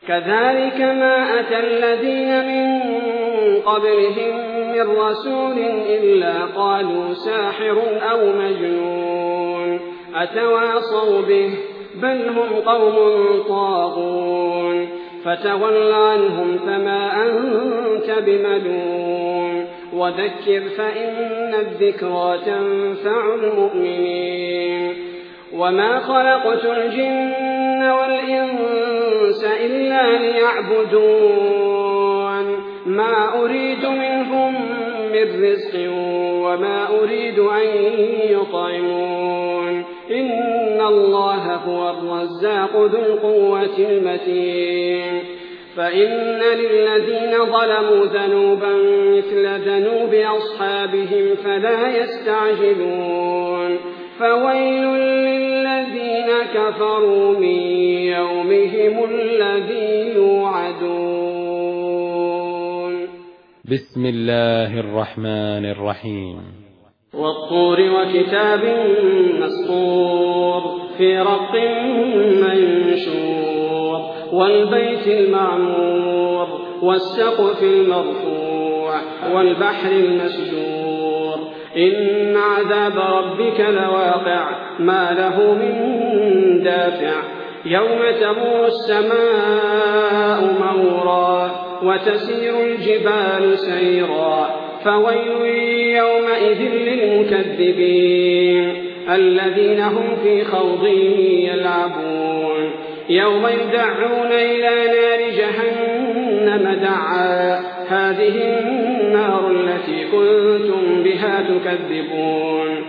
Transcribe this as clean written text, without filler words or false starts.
كذلك ما أتى الذين من قبلهم من رسول إلا قالوا ساحر أو مجنون أتواصوا به بل هم قوم طاغون فتول عنهم فما أنت بملوم وذكر فإن الذكرى تنفع المؤمنين وما خلقت الجن والإنس إلا ليعبدون ما أريد منهم من رزق وما أريد أن يطعمون إن الله هو الرزاق ذو القوة المتين فإن للذين ظلموا ذنوبا مثل ذنوب أصحابهم فلا يستعجلون فويل للذين كفروا من يومهم الذي يوعدون. بسم الله الرحمن الرحيم. والطور وكتاب مسطور في رق منشور والبيت المعمور والسقف المرفوع والبحر المسجور إن عذاب ربك لواقع ما له من دافع يوم تمور السماء مورا وتسير الجبال سيرا فويل يومئذ للمكذبين الذين هم في خوض يلعبون يوم يدعون إلى نار جهنم دعا هذه النار التي كنتم بها تكذبون